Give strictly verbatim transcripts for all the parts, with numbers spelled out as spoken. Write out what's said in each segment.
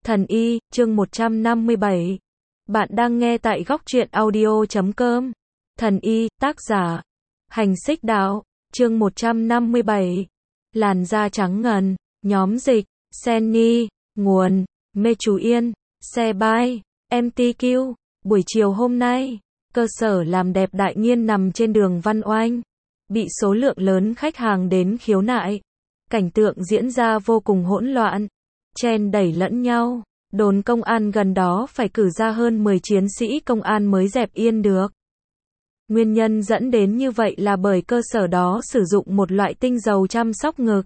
Thần y, chương một trăm năm mươi bảy. Bạn đang nghe tại góc truyện audio chấm com. Thần y, tác giả Hành Xích Đạo, chương một trăm năm mươi bảy. Làn da trắng ngần, nhóm dịch, Senny, nguồn, Mê Chú Yên, xe bay, em tê quy. Buổi chiều hôm nay, cơ sở làm đẹp Đại Nghiên nằm trên đường Văn Oanh, bị số lượng lớn khách hàng đến khiếu nại. Cảnh tượng diễn ra vô cùng hỗn loạn, chen đẩy lẫn nhau. Đồn công an gần đó phải cử ra hơn mười chiến sĩ công an mới dẹp yên được. Nguyên nhân dẫn đến như vậy là bởi cơ sở đó sử dụng một loại tinh dầu chăm sóc ngực,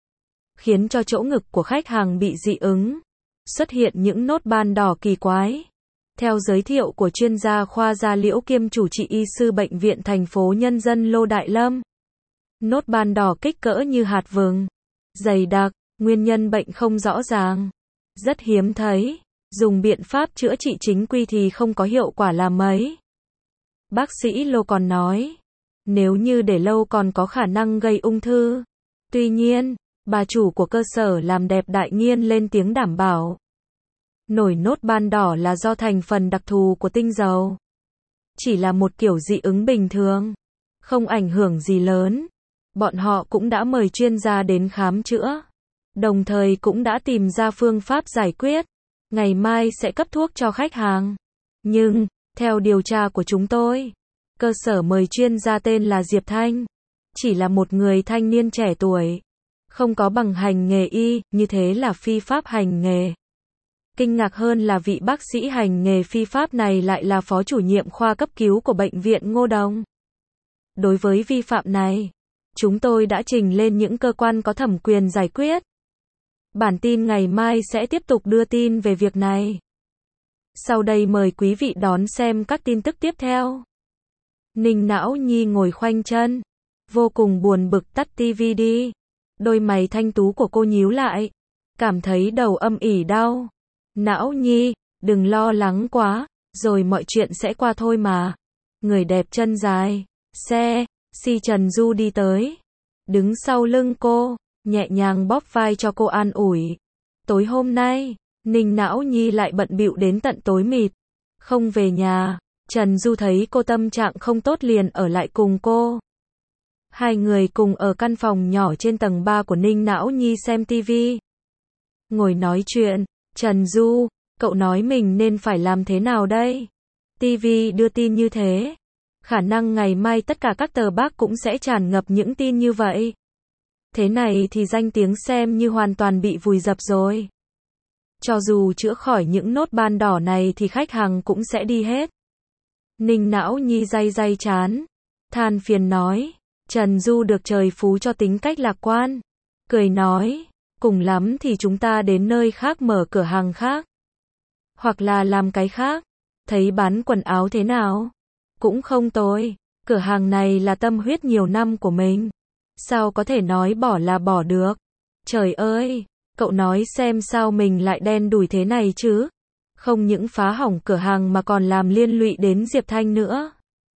khiến cho chỗ ngực của khách hàng bị dị ứng, xuất hiện những nốt ban đỏ kỳ quái. Theo giới thiệu của chuyên gia khoa da liễu kiêm chủ trị y sư bệnh viện thành phố Nhân dân Lô Đại Lâm, nốt ban đỏ kích cỡ như hạt vừng, dày đặc, nguyên nhân bệnh không rõ ràng, rất hiếm thấy, dùng biện pháp chữa trị chính quy thì không có hiệu quả là mấy. Bác sĩ Lô còn nói, nếu như để lâu còn có khả năng gây ung thư. Tuy nhiên, bà chủ của cơ sở làm đẹp Đại Nghiên lên tiếng đảm bảo, nổi nốt ban đỏ là do thành phần đặc thù của tinh dầu, chỉ là một kiểu dị ứng bình thường, không ảnh hưởng gì lớn. Bọn họ cũng đã mời chuyên gia đến khám chữa, đồng thời cũng đã tìm ra phương pháp giải quyết, ngày mai sẽ cấp thuốc cho khách hàng. Nhưng, theo điều tra của chúng tôi, cơ sở mời chuyên gia tên là Diệp Thanh, chỉ là một người thanh niên trẻ tuổi, không có bằng hành nghề y, như thế là phi pháp hành nghề. Kinh ngạc hơn là vị bác sĩ hành nghề phi pháp này lại là phó chủ nhiệm khoa cấp cứu của bệnh viện Ngô Đồng. Đối với vi phạm này, chúng tôi đã trình lên những cơ quan có thẩm quyền giải quyết. Bản tin ngày mai sẽ tiếp tục đưa tin về việc này. Sau đây mời quý vị đón xem các tin tức tiếp theo. Ninh Não Nhi ngồi khoanh chân, vô cùng buồn bực tắt tivi đi. Đôi mày thanh tú của cô nhíu lại, cảm thấy đầu âm ỉ đau. Não Nhi, đừng lo lắng quá, rồi mọi chuyện sẽ qua thôi mà. Người đẹp chân dài, xe, si Trần Du đi tới, đứng sau lưng cô, nhẹ nhàng bóp vai cho cô an ủi. Tối hôm nay, Ninh Não Nhi lại bận bịu đến tận tối mịt, không về nhà. Trần Du thấy cô tâm trạng không tốt liền ở lại cùng cô. Hai người cùng ở căn phòng nhỏ trên tầng ba của Ninh Não Nhi xem tivi. Ngồi nói chuyện, Trần Du, cậu nói mình nên phải làm thế nào đây? Tivi đưa tin như thế, khả năng ngày mai tất cả các tờ báo cũng sẽ tràn ngập những tin như vậy. Thế này thì danh tiếng xem như hoàn toàn bị vùi dập rồi. Cho dù chữa khỏi những nốt ban đỏ này thì khách hàng cũng sẽ đi hết. Ninh Não Nhi day day chán, than phiền nói. Trần Du được trời phú cho tính cách lạc quan, cười nói, cùng lắm thì chúng ta đến nơi khác mở cửa hàng khác, hoặc là làm cái khác. Thấy bán quần áo thế nào? Cũng không tồi, cửa hàng này là tâm huyết nhiều năm của mình, sao có thể nói bỏ là bỏ được. Trời ơi, cậu nói xem sao mình lại đen đủi thế này chứ? Không những phá hỏng cửa hàng mà còn làm liên lụy đến Diệp Thanh nữa.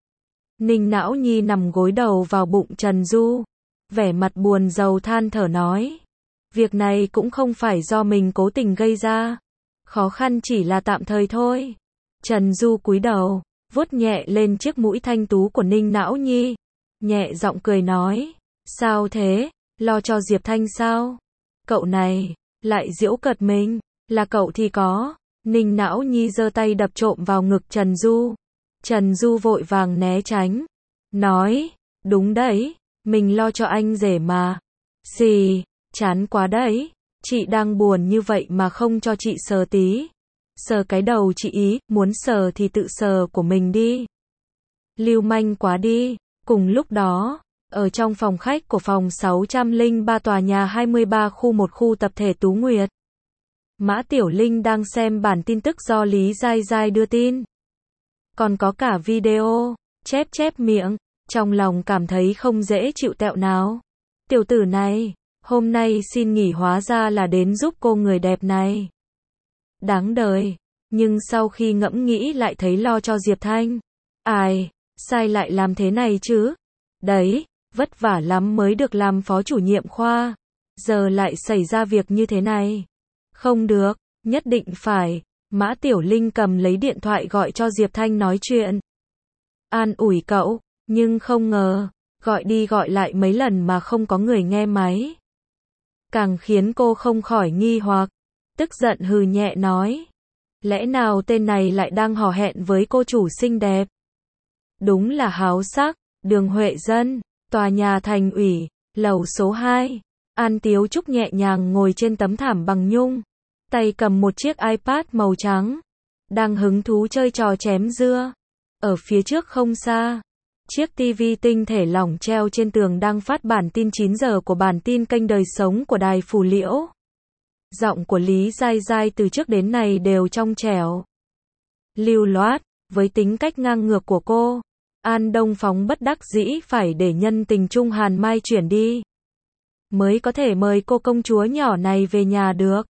Ninh Não Nhi nằm gối đầu vào bụng Trần Du, vẻ mặt buồn rầu than thở nói, việc này cũng không phải do mình cố tình gây ra, khó khăn chỉ là tạm thời thôi. Trần Du cúi đầu, vuốt nhẹ lên chiếc mũi thanh tú của Ninh Não Nhi, nhẹ giọng cười nói, sao thế, lo cho Diệp Thanh sao? Cậu này, lại giễu cợt mình, là cậu thì có. Ninh Não Nhi giơ tay đập trộm vào ngực Trần Du. Trần Du vội vàng né tránh, nói, đúng đấy, mình lo cho anh rể mà. Xì, chán quá đấy, chị đang buồn như vậy mà không cho chị sờ tí. Sờ cái đầu chị ý, muốn sờ thì tự sờ của mình đi. Lưu manh quá đi. Cùng lúc đó, ở trong phòng khách của phòng sáu trăm lẻ ba tòa nhà hai mươi ba khu một khu tập thể Tú Nguyệt, Mã Tiểu Linh đang xem bản tin tức do Lý Giai Giai đưa tin. Còn có cả video, chép chép miệng, trong lòng cảm thấy không dễ chịu tẹo nào. Tiểu tử này, hôm nay xin nghỉ hóa ra là đến giúp cô người đẹp này. Đáng đời, nhưng sau khi ngẫm nghĩ lại thấy lo cho Diệp Thanh. Ai, sai lại làm thế này chứ? Đấy, vất vả lắm mới được làm phó chủ nhiệm khoa, giờ lại xảy ra việc như thế này. Không được, Nhất định phải. Mã Tiểu Linh cầm lấy điện thoại gọi cho Diệp Thanh nói chuyện. An ủi cậu, nhưng không ngờ, gọi đi gọi lại mấy lần mà không có người nghe máy. Càng khiến cô không khỏi nghi hoặc, tức giận hừ nhẹ nói. Lẽ nào tên này lại đang hò hẹn với cô chủ xinh đẹp? Đúng là háo sắc. Đường Huệ Dân, tòa nhà thành ủy, lầu số hai. An Tiếu Trúc nhẹ nhàng ngồi trên tấm thảm bằng nhung, tay cầm một chiếc iPad màu trắng, đang hứng thú chơi trò chém dưa. Ở phía trước không xa, chiếc tivi tinh thể lỏng treo trên tường đang phát bản tin chín giờ của bản tin kênh đời sống của đài Phù Liễu. Giọng của Lý Giai Giai từ trước đến nay đều trong trẻo, lưu loát, với tính cách ngang ngược của cô. An Đông Phóng bất đắc dĩ phải để nhân tình Trung Hàn Mai chuyển đi, mới có thể mời cô công chúa nhỏ này về nhà được.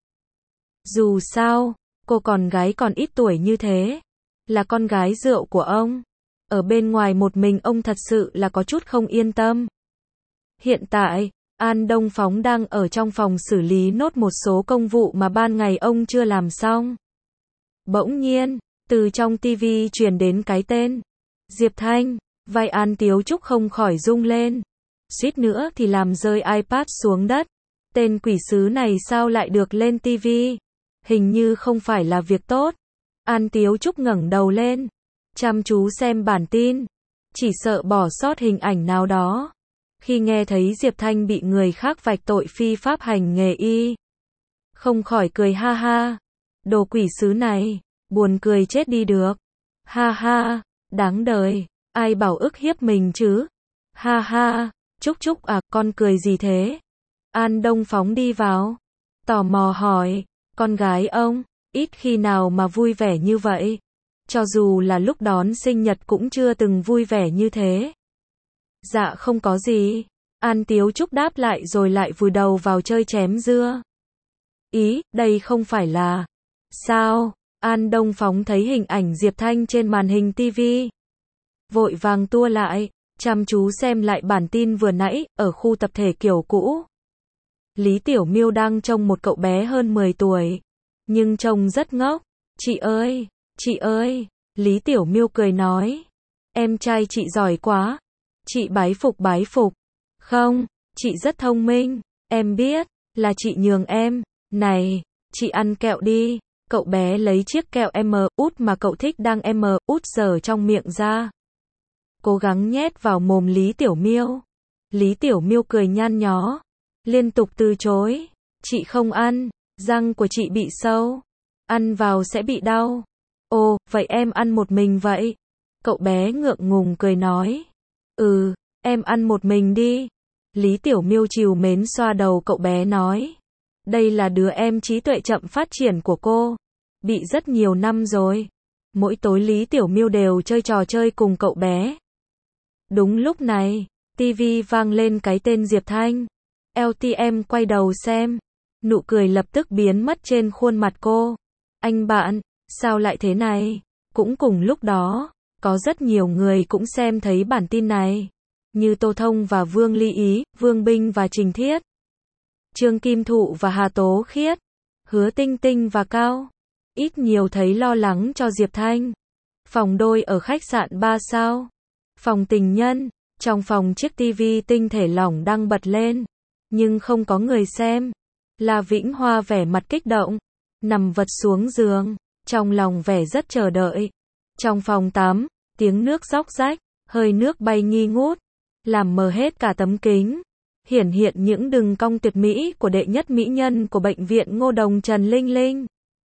Dù sao, cô con gái còn ít tuổi như thế, là con gái rượu của ông. Ở bên ngoài một mình ông thật sự là có chút không yên tâm. Hiện tại, An Đông Phóng đang ở trong phòng xử lý nốt một số công vụ mà ban ngày ông chưa làm xong. Bỗng nhiên, từ trong tivi truyền đến cái tên Diệp Thanh, vai An Tiếu Trúc không khỏi rung lên. Suýt nữa thì làm rơi iPad xuống đất. Tên quỷ sứ này sao lại được lên tivi? Hình như không phải là việc tốt. An Tiếu Trúc ngẩng đầu lên, chăm chú xem bản tin, chỉ sợ bỏ sót hình ảnh nào đó. Khi nghe thấy Diệp Thanh bị người khác vạch tội phi pháp hành nghề y, không khỏi cười ha ha. Đồ quỷ sứ này, buồn cười chết đi được. Ha ha, đáng đời, ai bảo ức hiếp mình chứ? Ha ha, Trúc Trúc à, con cười gì thế? An Đông Phóng đi vào, tò mò hỏi, con gái ông, ít khi nào mà vui vẻ như vậy. Cho dù là lúc đón sinh nhật cũng chưa từng vui vẻ như thế. Dạ không có gì. An Tiếu Trúc đáp lại rồi lại vùi đầu vào chơi chém dưa. Ý, đây không phải là... Sao? An Đông Phóng thấy hình ảnh Diệp Thanh trên màn hình tivi, vội vàng tua lại, chăm chú xem lại bản tin vừa nãy, ở khu tập thể kiểu cũ. Lý Tiểu Miêu đang trông một cậu bé hơn mười tuổi, nhưng trông rất ngốc. Chị ơi, chị ơi, Lý Tiểu Miêu cười nói. Em trai chị giỏi quá. Chị bái phục bái phục. Không, chị rất thông minh. Em biết, là chị nhường em. Này, chị ăn kẹo đi. Cậu bé lấy chiếc kẹo em út mà cậu thích đang em út giờ trong miệng ra, cố gắng nhét vào mồm Lý Tiểu Miêu. Lý Tiểu Miêu cười nhăn nhó, liên tục từ chối. Chị không ăn, răng của chị bị sâu, ăn vào sẽ bị đau. Ồ, vậy em ăn một mình vậy? Cậu bé ngượng ngùng cười nói. Ừ, em ăn một mình đi. Lý Tiểu Miêu trìu mến xoa đầu cậu bé nói. Đây là đứa em trí tuệ chậm phát triển của cô. Bị rất nhiều năm rồi. Mỗi tối Lý Tiểu Miêu đều chơi trò chơi cùng cậu bé. Đúng lúc này, tivi vang lên cái tên Diệp Thanh. lờ tê em quay đầu xem. Nụ cười lập tức biến mất trên khuôn mặt cô. Anh bạn, sao lại thế này? Cũng cùng lúc đó, có rất nhiều người cũng xem thấy bản tin này. Như Tô Thông và Vương Ly Ý, Vương Binh và Trình Thiết, Trương Kim Thụ và Hà Tố Khiết, Hứa Tinh Tinh và Cao. Ít nhiều thấy lo lắng cho Diệp Thanh. Phòng đôi ở khách sạn ba sao. Phòng tình nhân, trong phòng chiếc tivi tinh thể lỏng đang bật lên, nhưng không có người xem. La Vĩnh Hoa vẻ mặt kích động, nằm vật xuống giường, trong lòng vẻ rất chờ đợi. Trong phòng tắm, tiếng nước róc rách, hơi nước bay nghi ngút, làm mờ hết cả tấm kính, hiển hiện những đường cong tuyệt mỹ của đệ nhất mỹ nhân của bệnh viện Ngô Đồng Trần Linh Linh.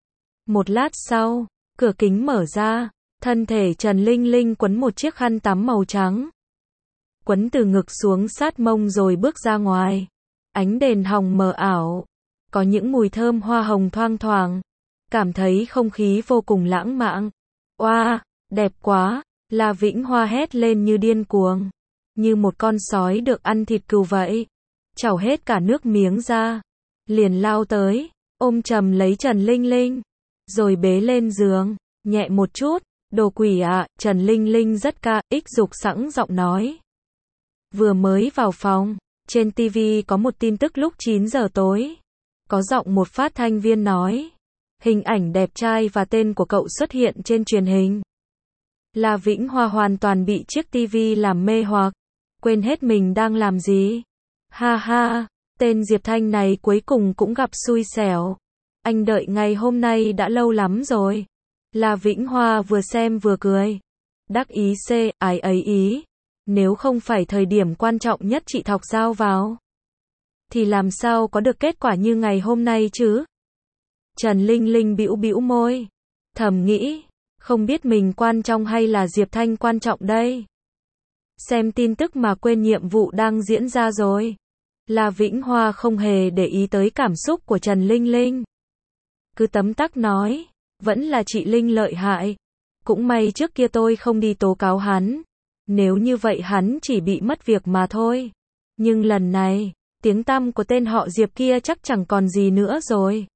Một lát sau, cửa kính mở ra, thân thể Trần Linh Linh quấn một chiếc khăn tắm màu trắng, quấn từ ngực xuống sát mông rồi bước ra ngoài. Ánh đèn hồng mờ ảo, có những mùi thơm hoa hồng thoang thoảng, cảm thấy không khí vô cùng lãng mạn. Oa, đẹp quá, La Vĩnh Hoa hét lên như điên cuồng, như một con sói được ăn thịt cừu vậy. Chảo hết cả nước miếng ra, liền lao tới, ôm chầm lấy Trần Linh Linh, rồi bế lên giường, nhẹ một chút. Đồ quỷ ạ, Trần Linh Linh rất ca, ích dục sẵn giọng nói. Vừa mới vào phòng, trên tivi có một tin tức lúc chín giờ tối. Có giọng một phát thanh viên nói. Hình ảnh đẹp trai và tên của cậu xuất hiện trên truyền hình. La Vĩnh Hoa hoàn toàn bị chiếc tivi làm mê hoặc, quên hết mình đang làm gì. Ha ha, tên Diệp Thanh này cuối cùng cũng gặp xui xẻo. Anh đợi ngày hôm nay đã lâu lắm rồi. La Vĩnh Hoa vừa xem vừa cười. Đắc ý c, ái ấy ý. Nếu không phải thời điểm quan trọng nhất chị thọc dao vào, thì làm sao có được kết quả như ngày hôm nay chứ? Trần Linh Linh bĩu bĩu môi, thầm nghĩ, không biết mình quan trọng hay là Diệp Thanh quan trọng đây. Xem tin tức mà quên nhiệm vụ đang diễn ra rồi. La Vĩnh Hoa không hề để ý tới cảm xúc của Trần Linh Linh. Cứ tấm tắc nói, vẫn là chị Linh lợi hại. Cũng may trước kia tôi không đi tố cáo hắn. Nếu như vậy hắn chỉ bị mất việc mà thôi. Nhưng lần này, tiếng tăm của tên họ Diệp kia chắc chẳng còn gì nữa rồi.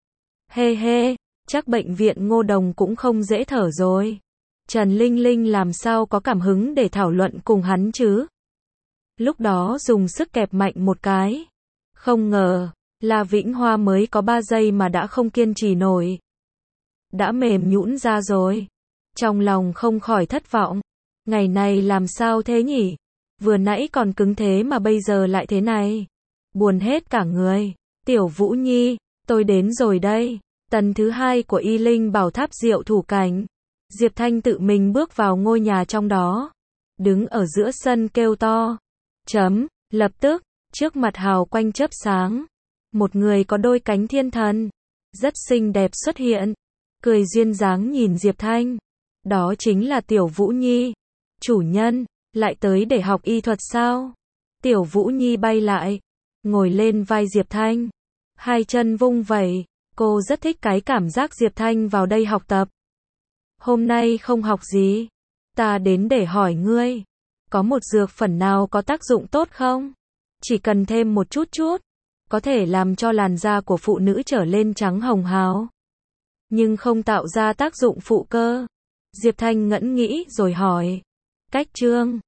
Hê hê, chắc bệnh viện Ngô Đồng cũng không dễ thở rồi. Trần Linh Linh làm sao có cảm hứng để thảo luận cùng hắn chứ? Lúc đó dùng sức kẹp mạnh một cái. Không ngờ, La Vĩnh Hoa mới có ba giây mà đã không kiên trì nổi. Đã mềm nhũn ra rồi. Trong lòng không khỏi thất vọng. Ngày này làm sao thế nhỉ? Vừa nãy còn cứng thế mà bây giờ lại thế này. Buồn hết cả người. Tiểu Vũ Nhi, tôi đến rồi đây. Tầng thứ hai của Y Linh Bảo Tháp Diệu Thủ Cảnh. Diệp Thanh tự mình bước vào ngôi nhà trong đó. Đứng ở giữa sân kêu to. Chấm, lập tức, trước mặt hào quanh chớp sáng. Một người có đôi cánh thiên thần. Rất xinh đẹp xuất hiện. Cười duyên dáng nhìn Diệp Thanh. Đó chính là Tiểu Vũ Nhi. Chủ nhân, lại tới để học y thuật sao? Tiểu Vũ Nhi bay lại. Ngồi lên vai Diệp Thanh. Hai chân vung vẩy. Cô rất thích cái cảm giác Diệp Thanh vào đây học tập. Hôm nay không học gì. Ta đến để hỏi ngươi. Có một dược phẩm nào có tác dụng tốt không? Chỉ cần thêm một chút chút. Có thể làm cho làn da của phụ nữ trở lên trắng hồng hào. Nhưng không tạo ra tác dụng phụ cơ. Diệp Thanh ngẫm nghĩ rồi hỏi. Cách trương.